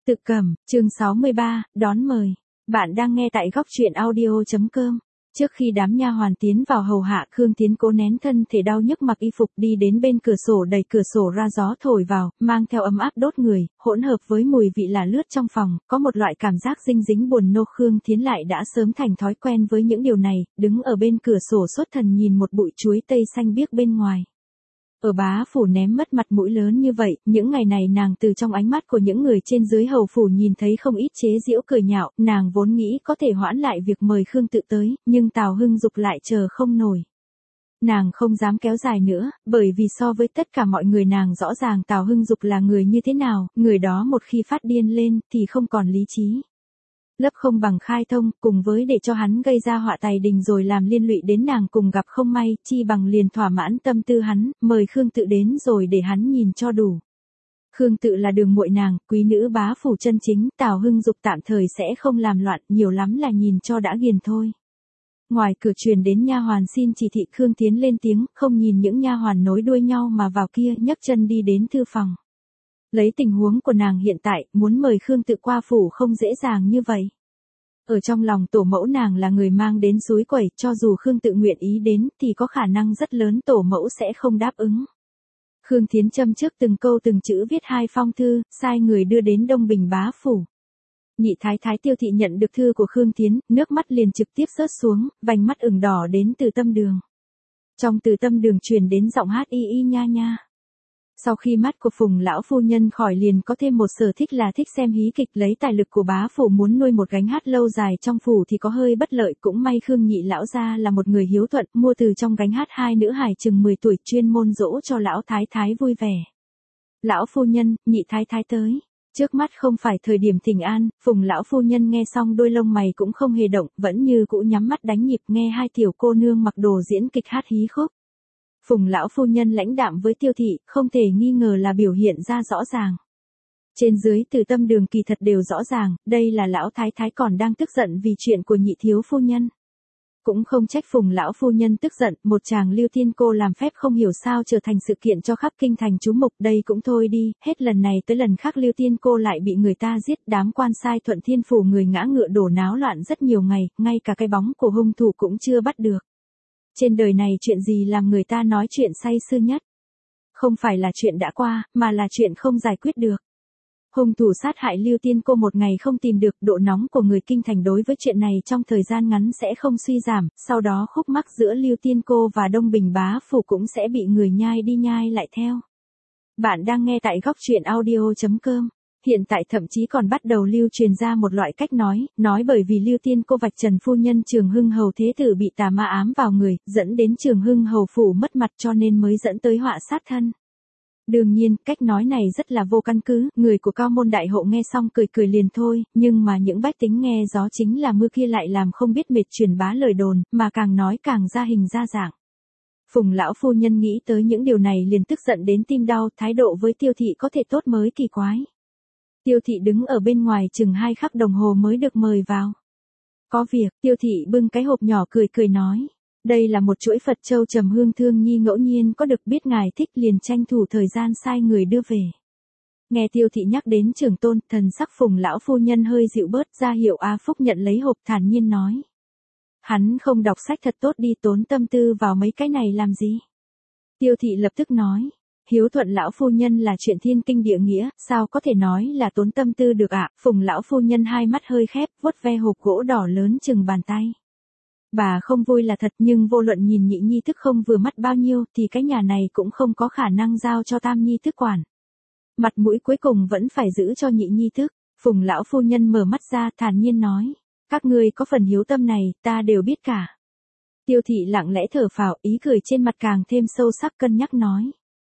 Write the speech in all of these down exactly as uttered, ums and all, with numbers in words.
Tự Cẩm, chương sáu mươi ba, đón mời. Bạn đang nghe tại góc truyện audio chấm com. Trước khi đám nha hoàn tiến vào hầu hạ, Khương Tiến cố nén thân thể đau nhức mặc y phục đi đến bên cửa sổ, đẩy cửa sổ ra, gió thổi vào, mang theo ấm áp đốt người, hỗn hợp với mùi vị là lướt trong phòng, có một loại cảm giác dinh dính buồn nô. Khương Tiến lại đã sớm thành thói quen với những điều này, đứng ở bên cửa sổ xuất thần nhìn một bụi chuối tây xanh biếc bên ngoài. Ở bá phủ ném mất mặt mũi lớn như vậy, những ngày này nàng từ trong ánh mắt của những người trên dưới hầu phủ nhìn thấy không ít chế giễu cười nhạo, nàng vốn nghĩ có thể hoãn lại việc mời Khương Tự tới, nhưng Tào Hưng Dục lại chờ không nổi. Nàng không dám kéo dài nữa, bởi vì so với tất cả mọi người nàng rõ ràng Tào Hưng Dục là người như thế nào, người đó một khi phát điên lên thì không còn lý trí. Lấp không bằng khai thông, cùng với để cho hắn gây ra họa tày đình rồi làm liên lụy đến nàng cùng gặp không may, chi bằng liền thỏa mãn tâm tư hắn, mời Khương Tự đến rồi để hắn nhìn cho đủ. Khương Tự là đường muội nàng, quý nữ bá phủ chân chính, Tào Hưng Dục tạm thời sẽ không làm loạn, nhiều lắm là nhìn cho đã ghiền thôi. Ngoài cửa truyền đến nha hoàn xin chỉ thị, Khương Tiến lên tiếng, không nhìn những nha hoàn nối đuôi nhau mà vào kia, nhấc chân đi đến thư phòng. Lấy tình huống của nàng hiện tại, muốn mời Khương Tự qua phủ không dễ dàng như vậy. Ở trong lòng tổ mẫu nàng là người mang đến suối quẩy, cho dù Khương Tự nguyện ý đến thì có khả năng rất lớn tổ mẫu sẽ không đáp ứng. Khương Thiến châm trước từng câu từng chữ viết hai phong thư, sai người đưa đến Đông Bình bá phủ. Nhị thái thái Tiêu thị nhận được thư của Khương Thiến, nước mắt liền trực tiếp rớt xuống, vành mắt ửng đỏ đến Từ Tâm Đường. Trong Từ Tâm Đường truyền đến giọng hát y y nha nha. Sau khi mắt của Phùng lão phu nhân khỏi liền có thêm một sở thích là thích xem hí kịch, lấy tài lực của bá phủ muốn nuôi một gánh hát lâu dài trong phủ thì có hơi bất lợi, cũng may Khương nhị lão gia là một người hiếu thuận, mua từ trong gánh hát hai nữ hài chừng mười tuổi chuyên môn dỗ cho lão thái thái vui vẻ. Lão phu nhân, nhị thái thái tới. Trước mắt không phải thời điểm thỉnh an, Phùng lão phu nhân nghe xong đôi lông mày cũng không hề động, vẫn như cũ nhắm mắt đánh nhịp nghe hai tiểu cô nương mặc đồ diễn kịch hát hí khúc. Phùng lão phu nhân lãnh đạm với Tiêu thị, không thể nghi ngờ là biểu hiện ra rõ ràng. Trên dưới Từ Tâm Đường kỳ thật đều rõ ràng, đây là lão thái thái còn đang tức giận vì chuyện của nhị thiếu phu nhân. Cũng không trách Phùng lão phu nhân tức giận, một chàng Lưu Thiên cô làm phép không hiểu sao trở thành sự kiện cho khắp kinh thành chú mục, đây cũng thôi đi, hết lần này tới lần khác Lưu Thiên cô lại bị người ta giết, đám quan sai Thuận Thiên phủ người ngã ngựa đổ náo loạn rất nhiều ngày, ngay cả cái bóng của hung thủ cũng chưa bắt được. Trên đời này chuyện gì làm người ta nói chuyện say sưa nhất? Không phải là chuyện đã qua, mà là chuyện không giải quyết được. Hung thủ sát hại Lưu Tiên cô một ngày không tìm được, độ nóng của người kinh thành đối với chuyện này trong thời gian ngắn sẽ không suy giảm, sau đó khúc mắc giữa Lưu Tiên cô và Đông Bình bá phủ cũng sẽ bị người nhai đi nhai lại theo. Bạn đang nghe tại góc truyện audio chấm com. Hiện tại thậm chí còn bắt đầu lưu truyền ra một loại cách nói, nói bởi vì Lưu Tiên cô vạch trần phu nhân Trường Hưng hầu thế tử bị tà ma ám vào người, dẫn đến Trường Hưng hầu phủ mất mặt cho nên mới dẫn tới họa sát thân. Đương nhiên, cách nói này rất là vô căn cứ, người của cao môn đại hộ nghe xong cười cười liền thôi, nhưng mà những bách tính nghe gió chính là mưa kia lại làm không biết mệt truyền bá lời đồn, mà càng nói càng ra hình ra dạng. Phùng lão phu nhân nghĩ tới những điều này liền tức giận đến tim đau, thái độ với Tiêu thị có thể tốt mới kỳ quái. Tiêu thị đứng ở bên ngoài chừng hai khắc đồng hồ mới được mời vào. Có việc, Tiêu thị bưng cái hộp nhỏ cười cười nói. Đây là một chuỗi Phật châu trầm hương thương nhi ngẫu nhiên có được, biết ngài thích liền tranh thủ thời gian sai người đưa về. Nghe Tiêu thị nhắc đến trưởng tôn, thần sắc Phùng lão phu nhân hơi dịu bớt, ra hiệu A Phúc nhận lấy hộp thản nhiên nói. Hắn không đọc sách thật tốt đi, tốn tâm tư vào mấy cái này làm gì? Tiêu thị lập tức nói. Hiếu thuận lão phu nhân là chuyện thiên kinh địa nghĩa, sao có thể nói là tốn tâm tư được ạ? À? Phùng lão phu nhân hai mắt hơi khép, vuốt ve hộp gỗ đỏ lớn chừng bàn tay. Bà không vui là thật, nhưng vô luận nhìn nhị nhi thức không vừa mắt bao nhiêu thì cái nhà này cũng không có khả năng giao cho tam nhi thức quản. Mặt mũi cuối cùng vẫn phải giữ cho nhị nhi thức. Phùng lão phu nhân mở mắt ra thản nhiên nói. Các ngươi có phần hiếu tâm này, ta đều biết cả. Tiêu thị lặng lẽ thở phào, ý cười trên mặt càng thêm sâu sắc, cân nhắc nói.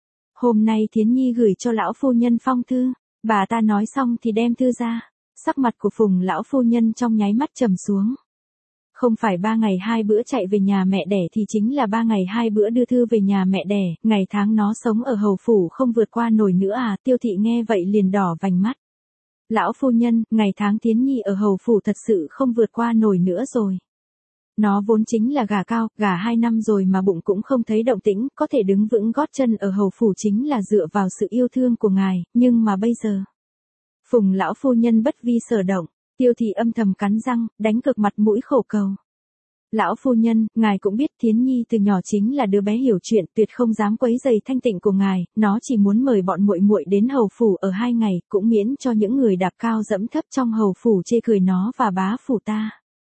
Hôm nay Thiến Nhi gửi cho lão phu nhân phong thư, bà ta nói xong thì đem thư ra. Sắc mặt của Phùng lão phu nhân trong nháy mắt trầm xuống. Không phải ba ngày hai bữa chạy về nhà mẹ đẻ thì chính là ba ngày hai bữa đưa thư về nhà mẹ đẻ, ngày tháng nó sống ở hầu phủ không vượt qua nổi nữa à? Tiêu thị nghe vậy liền đỏ vành mắt. Lão phu nhân, ngày tháng Thiến Nhi ở hầu phủ thật sự không vượt qua nổi nữa rồi. Nó vốn chính là gà cao, gà hai năm rồi mà bụng cũng không thấy động tĩnh, có thể đứng vững gót chân ở hầu phủ chính là dựa vào sự yêu thương của ngài, nhưng mà bây giờ. Phùng lão phu nhân bất vi sở động, Tiêu thị âm thầm cắn răng, đánh cực mặt mũi khổ cầu. Lão phu nhân, ngài cũng biết Thiến Nhi từ nhỏ chính là đứa bé hiểu chuyện, tuyệt không dám quấy rầy thanh tịnh của ngài, nó chỉ muốn mời bọn muội muội đến hầu phủ ở hai ngày, cũng miễn cho những người đạp cao dẫm thấp trong hầu phủ chê cười nó và bá phủ ta.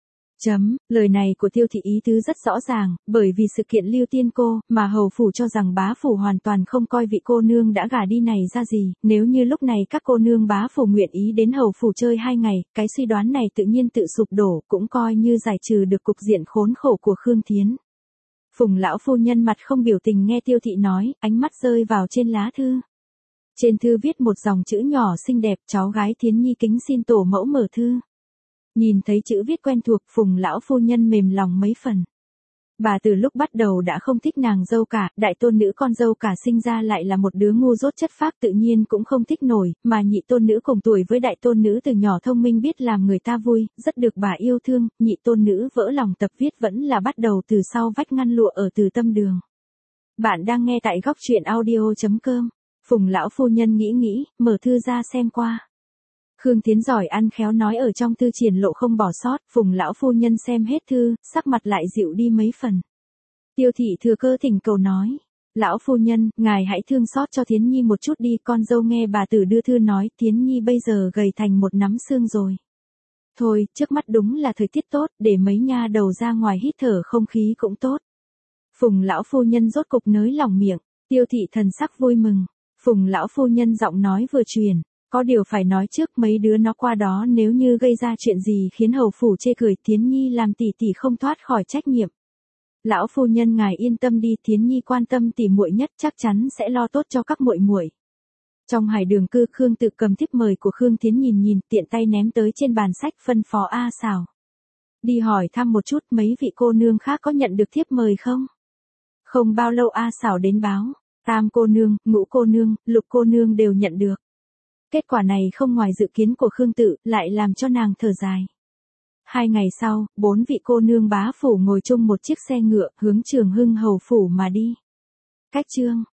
Chấm, lời này của Tiêu thị ý tứ rất rõ ràng, bởi vì sự kiện Lưu Tiên cô, mà hầu phủ cho rằng bá phủ hoàn toàn không coi vị cô nương đã gả đi này ra gì, nếu như lúc này các cô nương bá phủ nguyện ý đến hầu phủ chơi hai ngày, cái suy đoán này tự nhiên tự sụp đổ, cũng coi như giải trừ được cục diện khốn khổ của Khương Thiến. Phùng lão phu nhân mặt không biểu tình nghe Tiêu thị nói, ánh mắt rơi vào trên lá thư. Trên thư viết một dòng chữ nhỏ xinh đẹp, cháu gái Thiến Nhi kính xin tổ mẫu mở thư. Nhìn thấy chữ viết quen thuộc, Phùng lão phu nhân mềm lòng mấy phần. Bà từ lúc bắt đầu đã không thích nàng dâu cả, đại tôn nữ con dâu cả sinh ra lại là một đứa ngu dốt chất phác tự nhiên cũng không thích nổi, mà nhị tôn nữ cùng tuổi với đại tôn nữ từ nhỏ thông minh biết làm người ta vui, rất được bà yêu thương, nhị tôn nữ vỡ lòng tập viết vẫn là bắt đầu từ sau vách ngăn lụa ở Từ Tâm Đường. Bạn đang nghe tại góc truyện audio chấm com. Phùng lão phu nhân nghĩ nghĩ, mở thư ra xem qua. Khương Thiến giỏi ăn khéo nói ở trong thư triển lộ không bỏ sót, Phùng lão phu nhân xem hết thư, sắc mặt lại dịu đi mấy phần. Tiêu thị thừa cơ thỉnh cầu nói, lão phu nhân, ngài hãy thương xót cho Thiến Nhi một chút đi, con dâu nghe bà tử đưa thư nói, Thiến Nhi bây giờ gầy thành một nắm xương rồi. Thôi, trước mắt đúng là thời tiết tốt, để mấy nha đầu ra ngoài hít thở không khí cũng tốt. Phùng lão phu nhân rốt cục nới lòng miệng, Tiêu thị thần sắc vui mừng. Phùng lão phu nhân giọng nói vừa truyền. Có điều phải nói trước, mấy đứa nó qua đó nếu như gây ra chuyện gì khiến hầu phủ chê cười, Thiến Nhi làm tỷ tỷ không thoát khỏi trách nhiệm. Lão phu nhân ngài yên tâm đi, Thiến Nhi quan tâm tỷ muội nhất, chắc chắn sẽ lo tốt cho các muội muội. Trong Hải Đường cư, Khương Tự cầm thiếp mời của Khương Thiến nhìn nhìn, tiện tay ném tới trên bàn sách, phân phó A Xảo. Đi hỏi thăm một chút mấy vị cô nương khác có nhận được thiếp mời không? Không bao lâu A Xảo đến báo, tam cô nương, ngũ cô nương, lục cô nương đều nhận được. Kết quả này không ngoài dự kiến của Khương Tự, lại làm cho nàng thở dài. Hai ngày sau, bốn vị cô nương bá phủ ngồi chung một chiếc xe ngựa, hướng Trường Hưng hầu phủ mà đi. Cách chương